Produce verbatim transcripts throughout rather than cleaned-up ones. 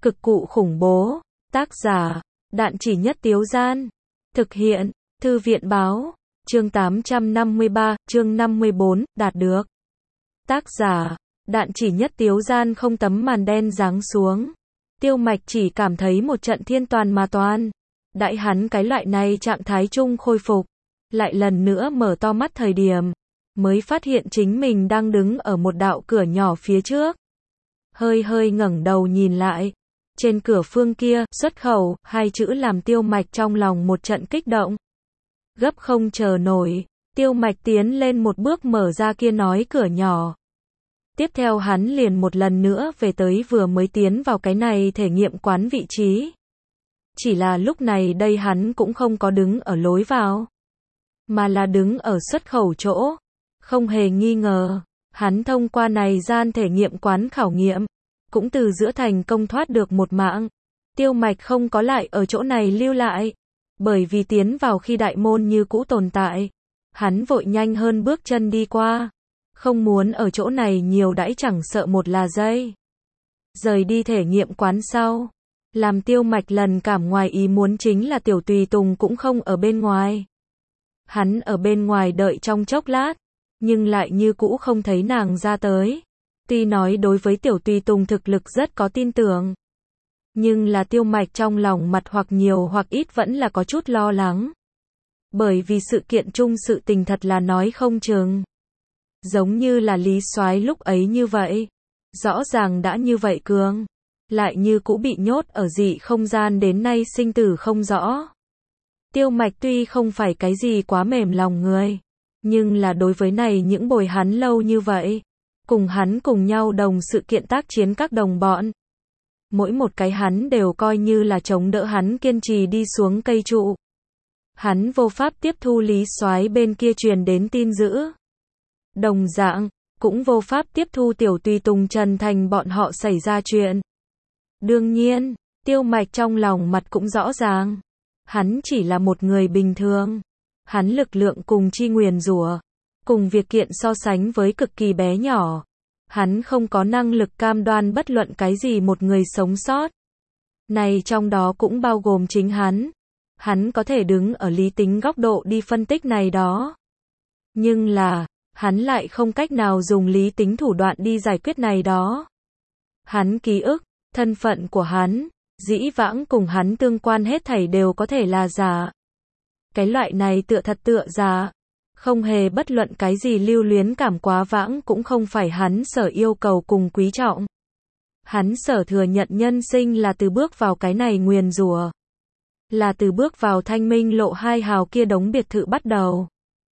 Cực cụ khủng bố. Tác giả, Đạn Chỉ Nhất Tiếu Gian. Thực hiện, Thư viện Báo. Chương tám trăm năm mươi ba, chương năm mươi bốn, đạt được. Tác giả, Đạn Chỉ Nhất Tiếu Gian. Không tấm màn đen giáng xuống. Tiêu Mạch chỉ cảm thấy một trận thiên toàn mà toàn. Đại hắn cái loại này trạng thái chung khôi phục. Lại lần nữa mở to mắt thời điểm. Mới phát hiện chính mình đang đứng ở một đạo cửa nhỏ phía trước. Hơi hơi ngẩng đầu nhìn lại. Trên cửa phương kia, xuất khẩu, hai chữ làm Tiêu Mạch trong lòng một trận kích động. Gấp không chờ nổi, Tiêu Mạch tiến lên một bước mở ra kia nói cửa nhỏ. Tiếp theo hắn liền một lần nữa về tới vừa mới tiến vào cái này thể nghiệm quán vị trí. Chỉ là lúc này đây hắn cũng không có đứng ở lối vào, mà là đứng ở xuất khẩu chỗ. Không hề nghi ngờ, hắn thông qua này gian thể nghiệm quán khảo nghiệm, cũng từ giữa thành công thoát được một mạng. Tiêu Mạch không có lại ở chỗ này lưu lại, bởi vì tiến vào khi đại môn như cũ tồn tại. Hắn vội nhanh hơn bước chân đi qua, không muốn ở chỗ này nhiều đãi chẳng sợ một là giây. Rời đi thể nghiệm quán sau, làm Tiêu Mạch lần cảm ngoài ý muốn chính là Tiểu Tùy Tùng cũng không ở bên ngoài. Hắn ở bên ngoài đợi trong chốc lát, nhưng lại như cũ không thấy nàng ra tới. Tuy nói đối với Tiểu Tùy Tùng thực lực rất có tin tưởng, nhưng là Tiêu Mạch trong lòng mặt hoặc nhiều hoặc ít vẫn là có chút lo lắng. Bởi vì sự kiện chung sự tình thật là nói không chừng. Giống như là Lý Soái lúc ấy như vậy. Rõ ràng đã như vậy cường, lại như cũ bị nhốt ở dị không gian đến nay sinh tử không rõ. Tiêu Mạch tuy không phải cái gì quá mềm lòng người, nhưng là đối với này những bồi hắn lâu như vậy, cùng hắn cùng nhau đồng sự kiện tác chiến các đồng bọn, mỗi một cái hắn đều coi như là chống đỡ hắn kiên trì đi xuống cây trụ. Hắn vô pháp tiếp thu Lý Soái bên kia truyền đến tin dữ. Đồng dạng, cũng vô pháp tiếp thu Tiểu Tùy Tùng Trần Thành bọn họ xảy ra chuyện. Đương nhiên, Tiêu Mạch trong lòng mặt cũng rõ ràng. Hắn chỉ là một người bình thường. Hắn lực lượng cùng chi nguyền rủa, cùng việc kiện so sánh với cực kỳ bé nhỏ. Hắn không có năng lực cam đoan bất luận cái gì một người sống sót. Này trong đó cũng bao gồm chính hắn. Hắn có thể đứng ở lý tính góc độ đi phân tích này đó. Nhưng là, hắn lại không cách nào dùng lý tính thủ đoạn đi giải quyết này đó. Hắn ký ức, thân phận của hắn, dĩ vãng cùng hắn tương quan hết thảy đều có thể là giả. Cái loại này tựa thật tựa giả, không hề bất luận cái gì lưu luyến cảm quá vãng cũng không phải hắn sở yêu cầu cùng quý trọng. Hắn sở thừa nhận nhân sinh là từ bước vào cái này nguyền rủa, là từ bước vào Thanh Minh lộ hai hào kia đống biệt thự bắt đầu.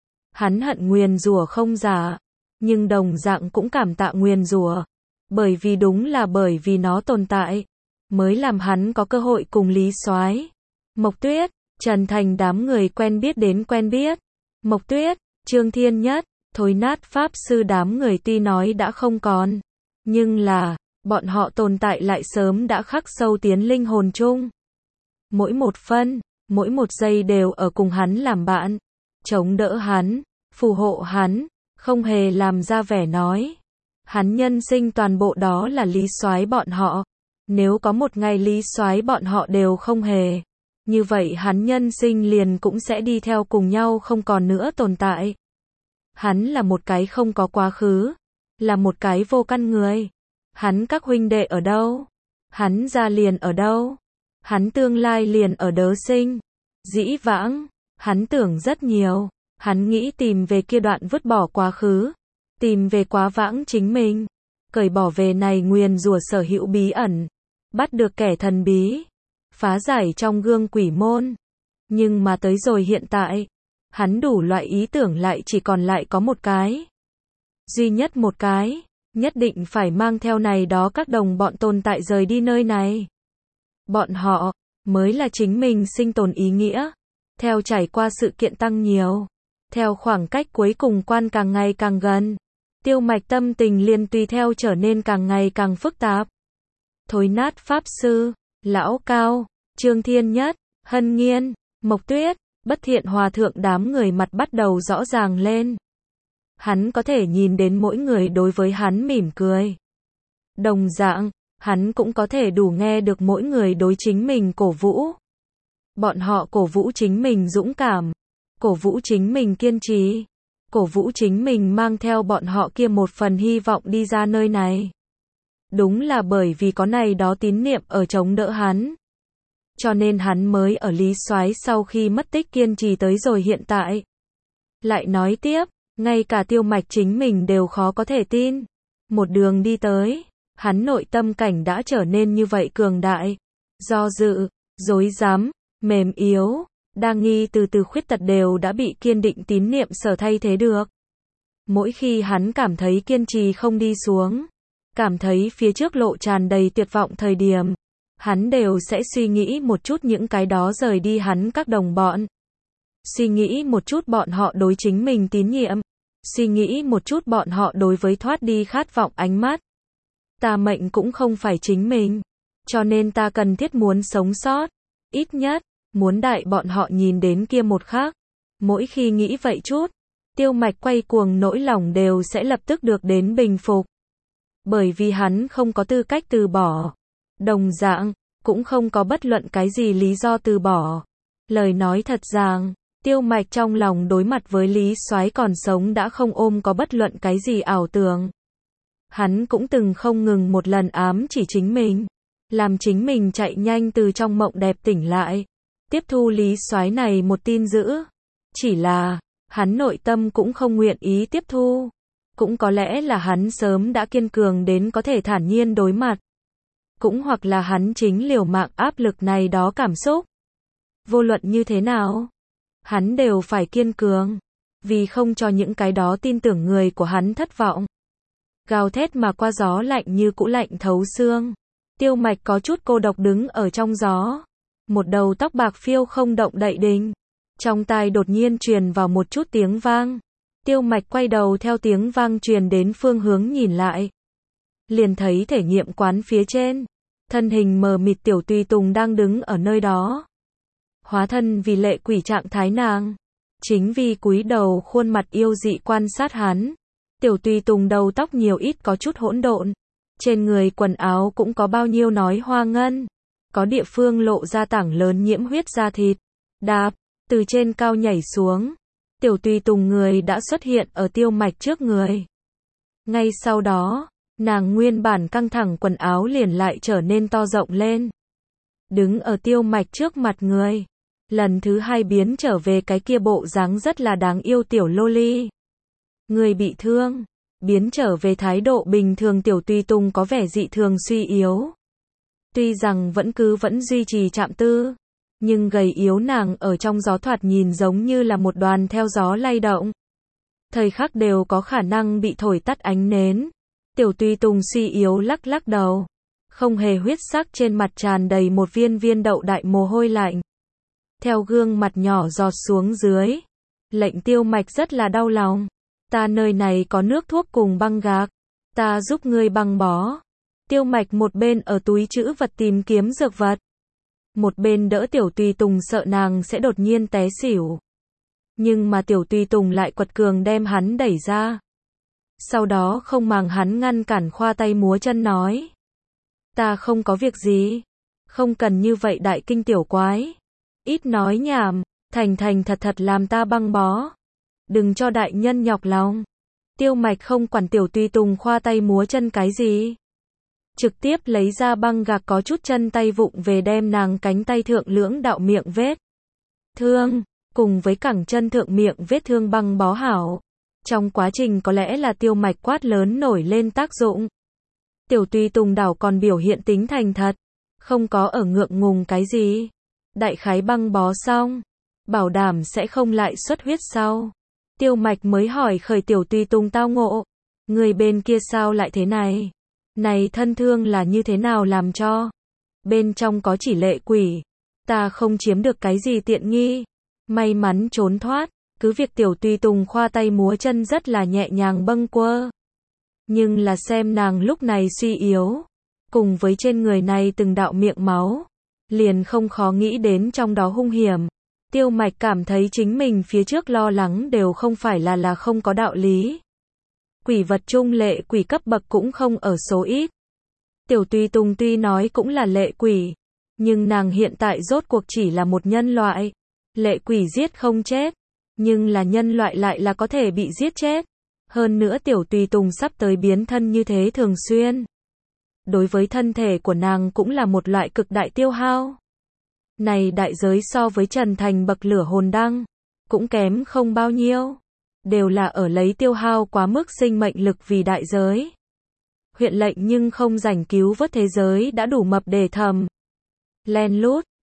Hắn hận nguyền rủa không giả, nhưng đồng dạng cũng cảm tạ nguyền rủa, bởi vì đúng là bởi vì nó tồn tại, mới làm hắn có cơ hội cùng Lý Soái, Mộc Tuyết, Trần Thành đám người quen biết đến quen biết. Mộc Tuyết, Trương Thiên Nhất, Thối Nát Pháp Sư đám người tuy nói đã không còn, nhưng là, bọn họ tồn tại lại sớm đã khắc sâu tiến linh hồn chung. Mỗi một phân, mỗi một giây đều ở cùng hắn làm bạn, chống đỡ hắn, phù hộ hắn, không hề làm ra vẻ nói. Hắn nhân sinh toàn bộ đó là Lý Soái bọn họ. Nếu có một ngày Lý Soái bọn họ đều không hề, như vậy hắn nhân sinh liền cũng sẽ đi theo cùng nhau không còn nữa tồn tại. Hắn là một cái không có quá khứ, là một cái vô căn người. Hắn các huynh đệ ở đâu? Hắn gia liền ở đâu? Hắn tương lai liền ở đớ sinh. Dĩ vãng, hắn tưởng rất nhiều, hắn nghĩ tìm về kia đoạn vứt bỏ quá khứ, tìm về quá vãng chính mình, cởi bỏ về này nguyền rủa sở hữu bí ẩn, bắt được kẻ thần bí, phá giải trong gương quỷ môn. Nhưng mà tới rồi hiện tại, hắn đủ loại ý tưởng lại chỉ còn lại có một cái. Duy nhất một cái, nhất định phải mang theo này đó các đồng bọn tồn tại rời đi nơi này. Bọn họ, mới là chính mình sinh tồn ý nghĩa. Theo trải qua sự kiện tăng nhiều, theo khoảng cách cuối cùng quan càng ngày càng gần, Tiêu Mạch tâm tình liền tùy theo trở nên càng ngày càng phức tạp. Thối Nát Pháp Sư, Lão Cao, Trương Thiên Nhất, Hân Nghiên, Mộc Tuyết, Bất Thiện Hòa Thượng đám người mặt bắt đầu rõ ràng lên. Hắn có thể nhìn đến mỗi người đối với hắn mỉm cười. Đồng dạng, hắn cũng có thể đủ nghe được mỗi người đối chính mình cổ vũ. Bọn họ cổ vũ chính mình dũng cảm, cổ vũ chính mình kiên trì, cổ vũ chính mình mang theo bọn họ kia một phần hy vọng đi ra nơi này. Đúng là bởi vì có này đó tín niệm ở chống đỡ hắn, cho nên hắn mới ở Lý Soái sau khi mất tích kiên trì tới rồi hiện tại. Lại nói tiếp, ngay cả Tiêu Mạch chính mình đều khó có thể tin. Một đường đi tới, hắn nội tâm cảnh đã trở nên như vậy cường đại. Do dự, dối dám, mềm yếu, đa nghi từ từ khuyết tật đều đã bị kiên định tín niệm sở thay thế được. Mỗi khi hắn cảm thấy kiên trì không đi xuống, cảm thấy phía trước lộ tràn đầy tuyệt vọng thời điểm, hắn đều sẽ suy nghĩ một chút những cái đó rời đi hắn các đồng bọn. Suy nghĩ một chút bọn họ đối chính mình tín nhiệm. Suy nghĩ một chút bọn họ đối với thoát đi khát vọng ánh mắt. Ta mệnh cũng không phải chính mình, cho nên ta cần thiết muốn sống sót. Ít nhất, muốn đại bọn họ nhìn đến kia một khắc. Mỗi khi nghĩ vậy chút, Tiêu Mạch quay cuồng nỗi lòng đều sẽ lập tức được đến bình phục. Bởi vì hắn không có tư cách từ bỏ. Đồng dạng, cũng không có bất luận cái gì lý do từ bỏ. Lời nói thật rằng, Tiêu Mạch trong lòng đối mặt với Lý Soái còn sống đã không ôm có bất luận cái gì ảo tưởng. Hắn cũng từng không ngừng một lần ám chỉ chính mình, làm chính mình chạy nhanh từ trong mộng đẹp tỉnh lại, tiếp thu Lý Soái này một tin dữ. Chỉ là, hắn nội tâm cũng không nguyện ý tiếp thu. Cũng có lẽ là hắn sớm đã kiên cường đến có thể thản nhiên đối mặt. Cũng hoặc là hắn chính liều mạng áp lực này đó cảm xúc. Vô luận như thế nào, hắn đều phải kiên cường, vì không cho những cái đó tin tưởng người của hắn thất vọng. Gào thét mà qua gió lạnh như cũ lạnh thấu xương. Tiêu Mạch có chút cô độc đứng ở trong gió. Một đầu tóc bạc phiêu không động đậy đình. Trong tai đột nhiên truyền vào một chút tiếng vang. Tiêu Mạch quay đầu theo tiếng vang truyền đến phương hướng nhìn lại. Liền thấy thể nghiệm quán phía trên. Thân hình mờ mịt Tiểu Tùy Tùng đang đứng ở nơi đó. Hóa thân vì lệ quỷ trạng thái nàng. Chính vì cúi đầu khuôn mặt yêu dị quan sát hắn. Tiểu Tùy Tùng đầu tóc nhiều ít có chút hỗn độn. Trên người quần áo cũng có bao nhiêu nói hoa ngân. Có địa phương lộ ra tảng lớn nhiễm huyết da thịt. Đạp, từ trên cao nhảy xuống. Tiểu Tùy Tùng người đã xuất hiện ở Tiêu Mạch trước người. Ngay sau đó, nàng nguyên bản căng thẳng quần áo liền lại trở nên to rộng lên. Đứng ở Tiêu Mạch trước mặt người. Lần thứ hai biến trở về cái kia bộ dáng rất là đáng yêu tiểu loli. Người bị thương, biến trở về thái độ bình thường Tiểu Tùy Tùng có vẻ dị thường suy yếu. Tuy rằng vẫn cứ vẫn duy trì trạm tư, nhưng gầy yếu nàng ở trong gió thoạt nhìn giống như là một đoàn theo gió lay động. Thời khắc đều có khả năng bị thổi tắt ánh nến. Tiểu Tùy Tùng suy yếu lắc lắc đầu. Không hề huyết sắc trên mặt tràn đầy một viên viên đậu đại mồ hôi lạnh. Theo gương mặt nhỏ giọt xuống dưới. Lệnh Tiêu Mạch rất là đau lòng. Ta nơi này có nước thuốc cùng băng gạc. Ta giúp ngươi băng bó. Tiêu Mạch một bên ở túi trữ vật tìm kiếm dược vật. Một bên đỡ Tiểu Tùy Tùng sợ nàng sẽ đột nhiên té xỉu. Nhưng mà Tiểu Tùy Tùng lại quật cường đem hắn đẩy ra. Sau đó không màng hắn ngăn cản khoa tay múa chân nói. Ta không có việc gì. Không cần như vậy đại kinh tiểu quái. Ít nói nhảm, thành thành thật thật làm ta băng bó. Đừng cho đại nhân nhọc lòng. Tiêu Mạch không quản Tiểu Tùy Tùng khoa tay múa chân cái gì. Trực tiếp lấy ra băng gạc có chút chân tay vụng về đem nàng cánh tay thượng lưỡng đạo miệng vết thương, cùng với cẳng chân thượng miệng vết thương băng bó hảo. Trong quá trình có lẽ là Tiêu Mạch quát lớn nổi lên tác dụng. Tiểu Tùy Tùng đảo còn biểu hiện tính thành thật, không có ở ngượng ngùng cái gì. Đại khái băng bó xong, bảo đảm sẽ không lại xuất huyết sau. Tiêu Mạch mới hỏi khởi Tiểu Tùy Tùng tao ngộ. Người bên kia sao lại thế này? Này thân thương là như thế nào làm cho? Bên trong có chỉ lệ quỷ. Ta không chiếm được cái gì tiện nghi. May mắn trốn thoát. Cứ việc Tiểu Tùy Tùng khoa tay múa chân rất là nhẹ nhàng bâng quơ. Nhưng là xem nàng lúc này suy yếu. Cùng với trên người này từng đạo miệng máu. Liền không khó nghĩ đến trong đó hung hiểm. Tiêu Mạch cảm thấy chính mình phía trước lo lắng đều không phải là là không có đạo lý. Quỷ vật trung lệ quỷ cấp bậc cũng không ở số ít. Tiểu Tùy Tùng tuy nói cũng là lệ quỷ, nhưng nàng hiện tại rốt cuộc chỉ là một nhân loại. Lệ quỷ giết không chết, nhưng là nhân loại lại là có thể bị giết chết. Hơn nữa Tiểu Tùy Tùng sắp tới biến thân như thế thường xuyên. Đối với thân thể của nàng cũng là một loại cực đại tiêu hao. Này đại giới so với Trần Thành bậc lửa hồn đăng, cũng kém không bao nhiêu. Đều là ở lấy tiêu hao quá mức sinh mệnh lực vì đại giới. Huyện lệnh nhưng không rảnh cứu vớt thế giới đã đủ mập để thầm. Len lút,